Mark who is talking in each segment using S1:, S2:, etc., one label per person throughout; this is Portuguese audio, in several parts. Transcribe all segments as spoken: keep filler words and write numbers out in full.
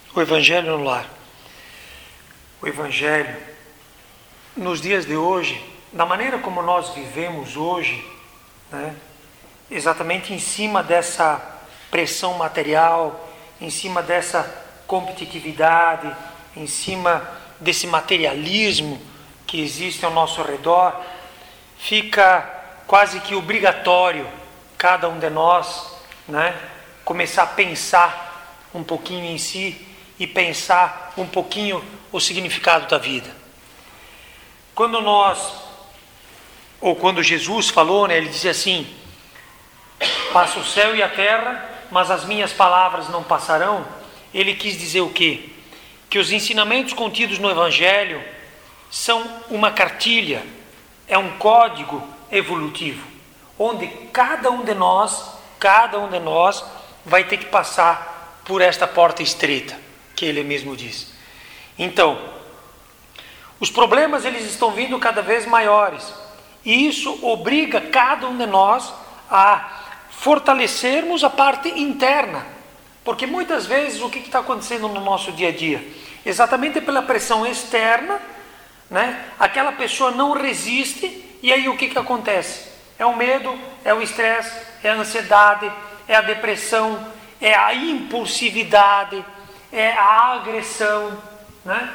S1: O Evangelho no lar. O Evangelho, nos dias de hoje, da maneira como nós vivemos hoje, né, exatamente em cima dessa pressão material, em cima dessa competitividade, em cima desse materialismo que existe ao nosso redor, fica quase que obrigatório cada um de nós, né, começar a pensar um pouquinho em si e pensar um pouquinho o significado da vida. Quando nós, ou quando Jesus falou, né, ele dizia assim: passa o céu e a terra, mas as minhas palavras não passarão. Ele quis dizer o quê? Que os ensinamentos contidos no Evangelho são uma cartilha, é um código evolutivo, onde cada um de nós, cada um de nós vai ter que passar por esta porta estreita, que ele mesmo diz. Então, os problemas eles estão vindo cada vez maiores, e isso obriga cada um de nós a fortalecermos a parte interna, porque muitas vezes o que está acontecendo no nosso dia a dia? Exatamente pela pressão externa, né? Aquela pessoa não resiste, e aí o que, que acontece? É o medo, é o estresse, é a ansiedade, é a depressão, é a impulsividade, é a agressão, né?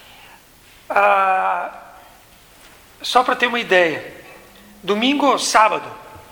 S1: Ah, só para ter uma ideia, domingo, sábado,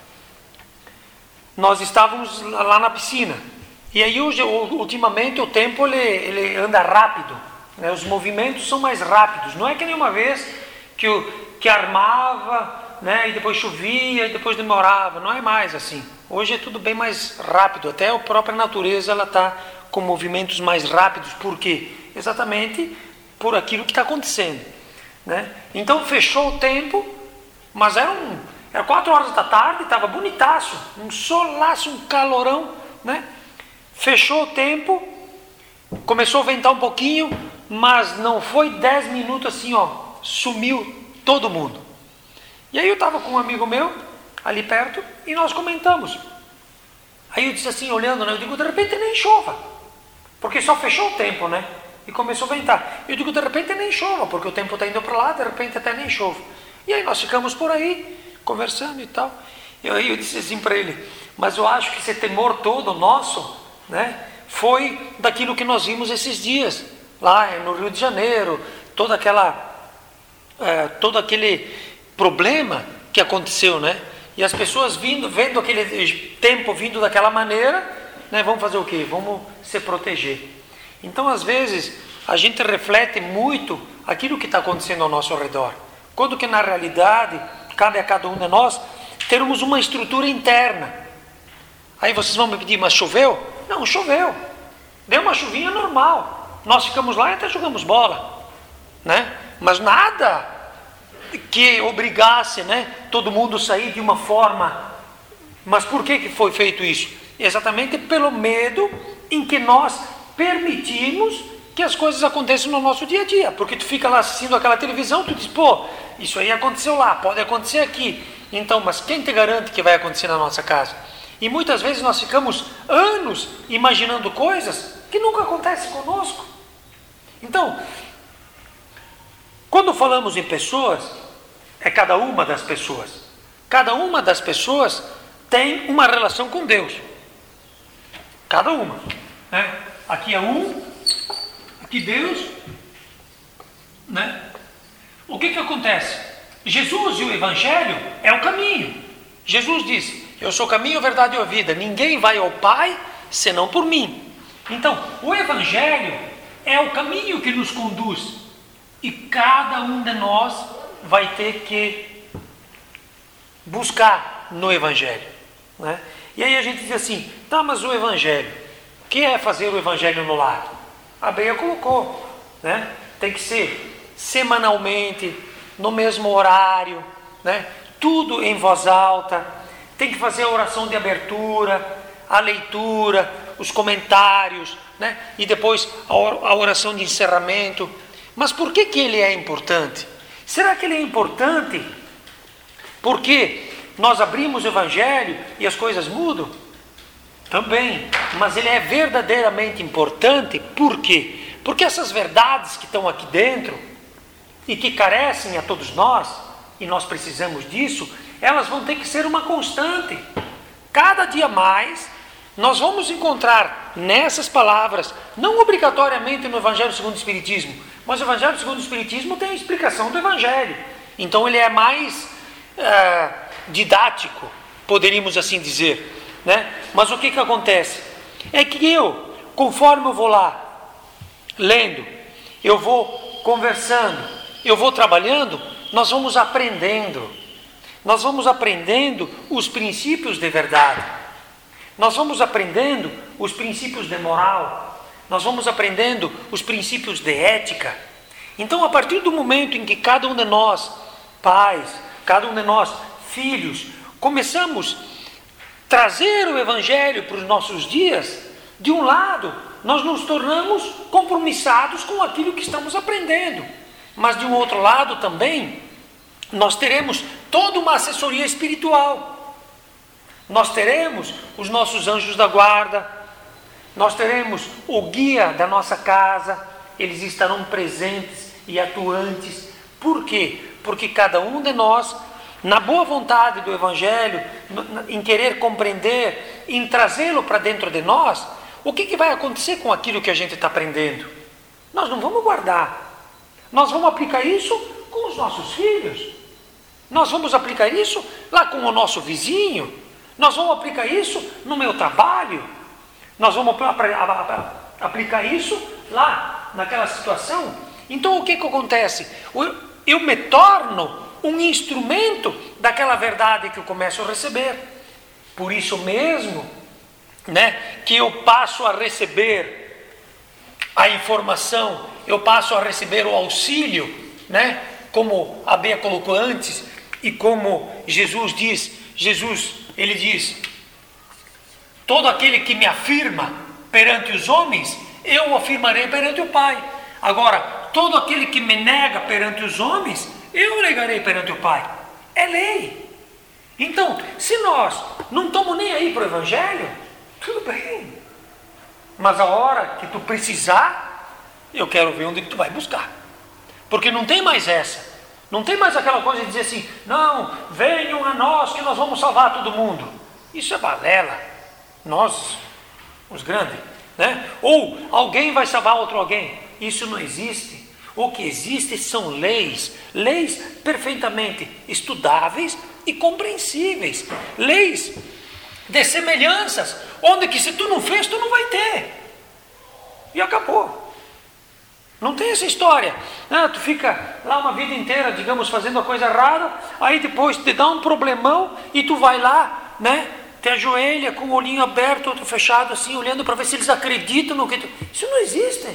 S1: nós estávamos lá na piscina, e aí hoje, ultimamente o tempo ele, ele anda rápido, né? Os movimentos são mais rápidos, não é que nem uma vez que, o, que armava, né? E depois chovia, e depois demorava, não é mais assim. Hoje é tudo bem mais rápido, até a própria natureza ela está com movimentos mais rápidos. Por quê? Exatamente por aquilo que está acontecendo, né? Então fechou o tempo, mas era, um, era quatro horas da tarde, estava bonitaço, um solaço, um calorão, né? Fechou o tempo, começou a ventar um pouquinho, mas não foi dez minutos assim, ó, sumiu todo mundo. E aí eu estava com um amigo meu ali perto e nós comentamos. Aí eu disse assim, olhando, né? Eu digo, de repente nem chova, porque só fechou o tempo, né? E começou a ventar. Eu digo, de repente nem chova, porque o tempo está indo para lá, de repente até nem chova. E aí nós ficamos por aí, conversando e tal. E aí eu disse assim para ele, mas eu acho que esse temor todo nosso, né, foi daquilo que nós vimos esses dias, lá no Rio de Janeiro, toda aquela, é, todo aquele problema que aconteceu, né? E as pessoas vindo, vendo aquele tempo vindo daquela maneira, né, vão fazer o quê? Vamos se proteger. Então, às vezes, a gente reflete muito aquilo que está acontecendo ao nosso redor, quando que na realidade cabe a cada um de nós termos uma estrutura interna. Aí vocês vão me pedir, mas choveu? Não, choveu. Deu uma chuvinha normal. Nós ficamos lá e até jogamos bola, né? Mas nada que obrigasse, né, todo mundo a sair de uma forma. Mas por que, que foi feito isso? Exatamente pelo medo em que nós permitimos que as coisas aconteçam no nosso dia a dia. Porque tu fica lá assistindo aquela televisão, tu diz, pô, isso aí aconteceu lá, pode acontecer aqui. Então, mas quem te garante que vai acontecer na nossa casa? E muitas vezes nós ficamos anos imaginando coisas que nunca acontecem conosco. Então, quando falamos em pessoas, é cada uma das pessoas. Cada uma das pessoas tem uma relação com Deus. Cada uma, né? Aqui é um, aqui Deus, né? O que que acontece? Jesus e o Evangelho é o caminho. Jesus disse, eu sou o caminho, a verdade e a vida. Ninguém vai ao Pai senão por mim. Então, o Evangelho é o caminho que nos conduz. E cada um de nós vai ter que buscar no Evangelho, né? E aí a gente diz assim, tá, mas o Evangelho, o que é fazer o Evangelho no lar? A Beia colocou, né? Tem que ser semanalmente, no mesmo horário, né? Tudo em voz alta, tem que fazer a oração de abertura, a leitura, os comentários, né? E depois a oração de encerramento. Mas por que que ele é importante? Será que ele é importante porque nós abrimos o Evangelho e as coisas mudam? Também, mas ele é verdadeiramente importante. Por quê? Porque essas verdades que estão aqui dentro e que carecem a todos nós, e nós precisamos disso, elas vão ter que ser uma constante. Cada dia mais nós vamos encontrar nessas palavras, não obrigatoriamente no Evangelho segundo o Espiritismo, mas o Evangelho segundo o Espiritismo tem a explicação do Evangelho. Então ele é mais é, didático, poderíamos assim dizer, né? Mas o que que acontece? É que eu, conforme eu vou lá lendo, eu vou conversando, eu vou trabalhando, nós vamos aprendendo. Nós vamos aprendendo os princípios de verdade. Nós vamos aprendendo os princípios de moral. Nós vamos aprendendo os princípios de ética. Então, a partir do momento em que cada um de nós, pais, cada um de nós, filhos, começamos a trazer o Evangelho para os nossos dias, de um lado, nós nos tornamos compromissados com aquilo que estamos aprendendo. Mas de um outro lado também, nós teremos toda uma assessoria espiritual. Nós teremos os nossos anjos da guarda, nós teremos o guia da nossa casa, eles estarão presentes e atuantes. Por quê? Porque cada um de nós, na boa vontade do Evangelho, em querer compreender, em trazê-lo para dentro de nós, o que, que vai acontecer com aquilo que a gente está aprendendo? Nós não vamos guardar. Nós vamos aplicar isso com os nossos filhos. Nós vamos aplicar isso lá com o nosso vizinho. Nós vamos aplicar isso no meu trabalho. Nós vamos aplicar isso lá naquela situação. Então o que que acontece? Eu me torno um instrumento daquela verdade que eu começo a receber. Por isso mesmo, né, que eu passo a receber a informação, eu passo a receber o auxílio, né, como a Bea colocou antes, e como Jesus diz, Jesus, ele diz, todo aquele que me afirma perante os homens, eu o afirmarei perante o Pai. Agora, todo aquele que me nega perante os homens, eu o negarei perante o Pai. É lei. Então, se nós não estamos nem aí para o Evangelho, tudo bem. Mas a hora que tu precisar, eu quero ver onde tu vai buscar. Porque não tem mais essa. Não tem mais aquela coisa de dizer assim, não, venham a nós que nós vamos salvar todo mundo. Isso é balela. Nós, os grandes, né? Ou alguém vai salvar outro alguém. Isso não existe. O que existe são leis. Leis perfeitamente estudáveis e compreensíveis. Leis de semelhanças, onde que se tu não fez, tu não vai ter. E acabou. Não tem essa história. Ah, tu fica lá uma vida inteira, digamos, fazendo a coisa rara, aí depois te dá um problemão e tu vai lá, né? Te ajoelha com o olhinho aberto, outro fechado assim, olhando para ver se eles acreditam no que tu... Isso não existe.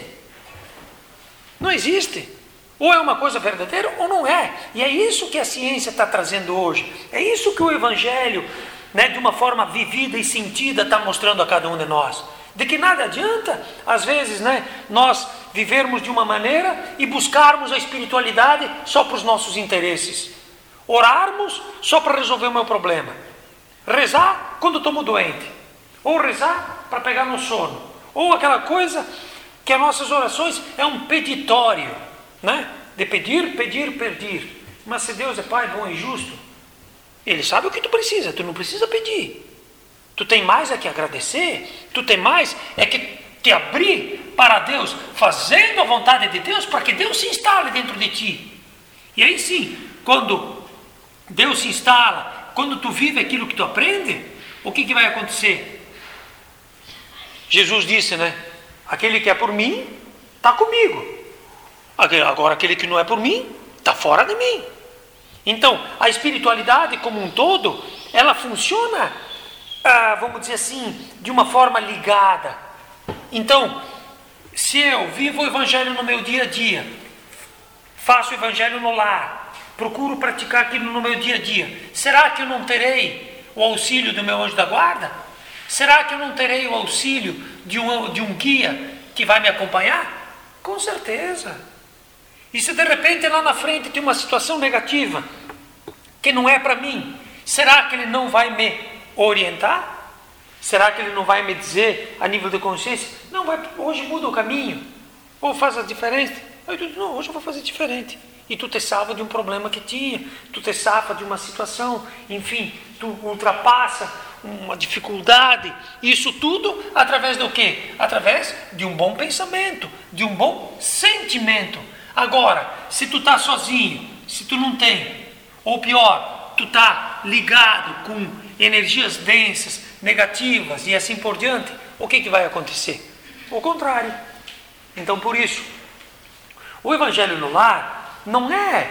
S1: Não existe. Ou é uma coisa verdadeira ou não é. E é isso que a ciência está trazendo hoje. É isso que o Evangelho, né, de uma forma vivida e sentida, está mostrando a cada um de nós. De que nada adianta, às vezes, né, nós vivermos de uma maneira e buscarmos a espiritualidade só para os nossos interesses. Orarmos só para resolver o meu problema. Rezar quando estou doente. Ou rezar para pegar no sono. Ou aquela coisa que as nossas orações é um peditório, né? De pedir, pedir, pedir. Mas se Deus é Pai bom e justo, Ele sabe o que tu precisa, tu não precisa pedir. Tu tem mais é que agradecer, tu tem mais é que te abrir para Deus, fazendo a vontade de Deus, para que Deus se instale dentro de ti. E aí sim, quando Deus se instala, quando tu vive aquilo que tu aprende, o que, que vai acontecer? Jesus disse, né? Aquele que é por mim, está comigo. Agora aquele que não é por mim, está fora de mim. Então, a espiritualidade como um todo, ela funciona, ah, vamos dizer assim, de uma forma ligada. Então, se eu vivo o Evangelho no meu dia a dia, faço o Evangelho no lar, procuro praticar aquilo no meu dia a dia, será que eu não terei o auxílio do meu anjo da guarda? Será que eu não terei o auxílio de um, de um guia que vai me acompanhar? Com certeza. E se de repente lá na frente tem uma situação negativa, que não é para mim, será que ele não vai me orientar? Será que ele não vai me dizer a nível de consciência? Não, vai, hoje muda o caminho. Ou faz a diferente. Aí tu diz, não, hoje eu vou fazer diferente. E tu te salva de um problema que tinha. Tu te salva de uma situação. Enfim, tu ultrapassa uma dificuldade. Isso tudo através do quê? Através de um bom pensamento. De um bom sentimento. Agora, se tu tá sozinho, se tu não tem, ou pior, tu tá ligado com energias densas, negativas e assim por diante, o que que vai acontecer? O contrário. Então, por isso, o Evangelho no Lar não é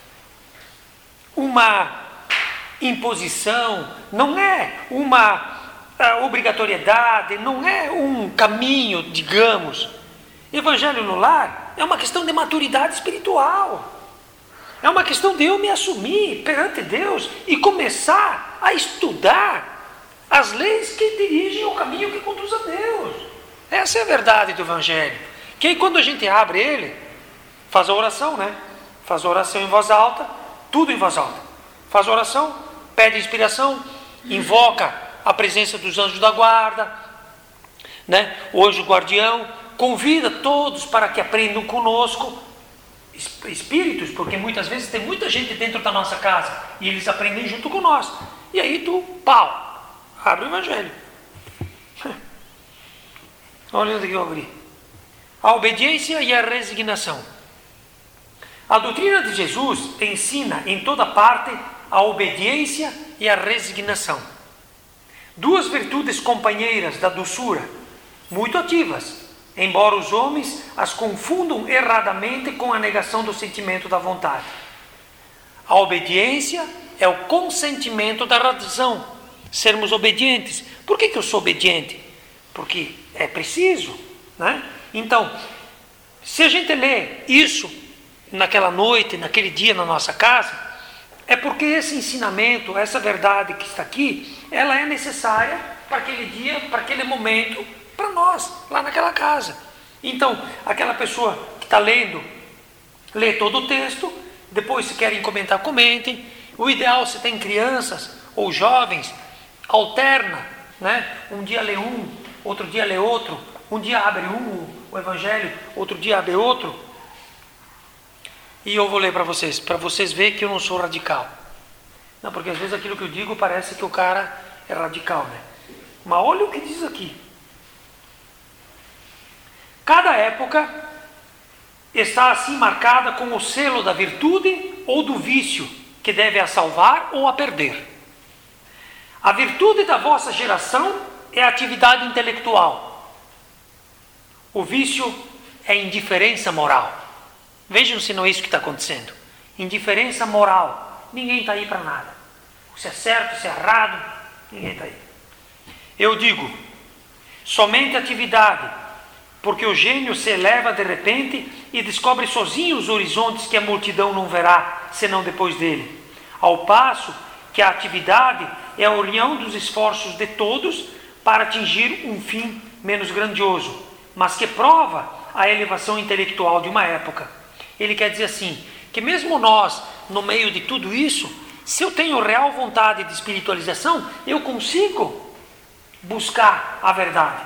S1: uma imposição, não é uma uh, obrigatoriedade, não é um caminho, digamos. Evangelho no Lar é uma questão de maturidade espiritual. É uma questão de eu me assumir perante Deus e começar a estudar as leis que dirigem o caminho que conduz a Deus. Essa é a verdade do Evangelho. Que aí quando a gente abre ele, faz a oração, né? Faz a oração em voz alta, tudo em voz alta. Faz a oração, pede inspiração, invoca a presença dos anjos da guarda, né? O anjo guardião, convida todos para que aprendam conosco, espíritos, porque muitas vezes tem muita gente dentro da nossa casa e eles aprendem junto com nós. E aí tu, pau, abre o Evangelho. Olha onde que eu abri. A obediência e a resignação. A doutrina de Jesus ensina em toda parte a obediência e a resignação. Duas virtudes companheiras da doçura, muito ativas, embora os homens as confundam erradamente com a negação do sentimento da vontade. A obediência é o consentimento da razão, sermos obedientes. Por que que eu sou obediente? Porque é preciso, né? Então, se a gente lê isso naquela noite, naquele dia na nossa casa, é porque esse ensinamento, essa verdade que está aqui, ela é necessária para aquele dia, para aquele momento, para nós, lá naquela casa. Então, aquela pessoa que está lendo, lê todo o texto, depois se querem comentar, comentem. O ideal, se tem crianças ou jovens, alterna, né? Um dia lê um, outro dia lê outro, um dia abre um, o Evangelho, outro dia abre outro. E eu vou ler para vocês, para vocês verem que eu não sou radical. Não, porque às vezes aquilo que eu digo parece que o cara é radical, né? Mas olha o que diz aqui. Cada época está assim marcada com o selo da virtude ou do vício, que deve a salvar ou a perder. A virtude da vossa geração é a atividade intelectual. O vício é a indiferença moral. Vejam se não é isso que está acontecendo. Indiferença moral. Ninguém está aí para nada. Se é certo, se é errado, ninguém está aí. Eu digo, somente atividade, porque o gênio se eleva de repente e descobre sozinho os horizontes que a multidão não verá, senão depois dele. Ao passo que a atividade é a união dos esforços de todos para atingir um fim menos grandioso, mas que prova a elevação intelectual de uma época. Ele quer dizer assim, que mesmo nós, no meio de tudo isso, se eu tenho real vontade de espiritualização, eu consigo buscar a verdade.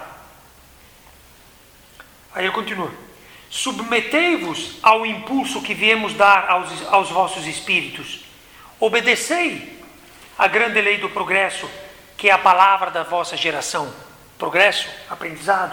S1: Aí eu continuo. Submetei-vos ao impulso que viemos dar aos, aos vossos espíritos. Obedecei à grande lei do progresso, que é a palavra da vossa geração. Progresso, aprendizado.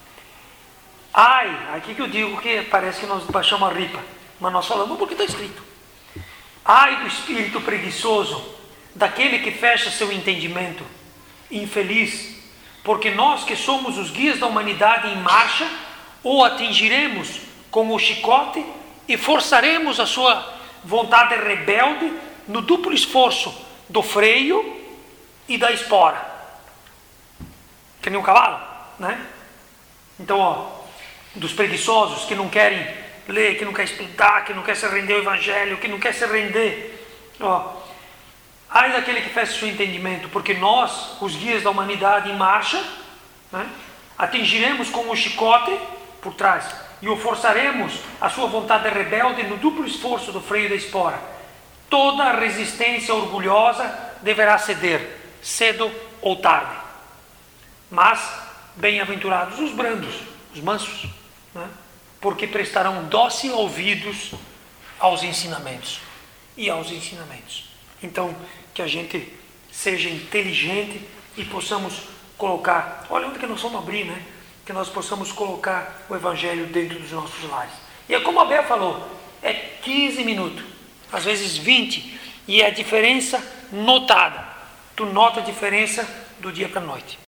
S1: Ai, aqui que eu digo que parece que nós baixamos a ripa, mas nós falamos porque está escrito. Ai do espírito preguiçoso, daquele que fecha seu entendimento, infeliz, porque nós que somos os guias da humanidade em marcha, ou atingiremos com o chicote e forçaremos a sua vontade rebelde no duplo esforço do freio e da espora. Que nem um cavalo, né? Então, ó, dos preguiçosos que não querem ler, que não querem estudar, que não querem se render ao Evangelho, que não querem se render. Ó, ai daquele que fecha seu entendimento, porque nós, os guias da humanidade em marcha, né, atingiremos com o chicote por trás e o forçaremos a sua vontade rebelde no duplo esforço do freio da espora. Toda resistência orgulhosa deverá ceder, cedo ou tarde. Mas bem-aventurados os brandos, os mansos, né? Porque prestarão dócil ouvidos aos ensinamentos e aos ensinamentos. Então, que a gente seja inteligente e possamos colocar, olha onde que nós vamos abrir, né? Que nós possamos colocar o Evangelho dentro dos nossos lares. E é como a Bea falou, é quinze minutos, às vezes vinte, e é a diferença notada. Tu nota a diferença do dia para a noite.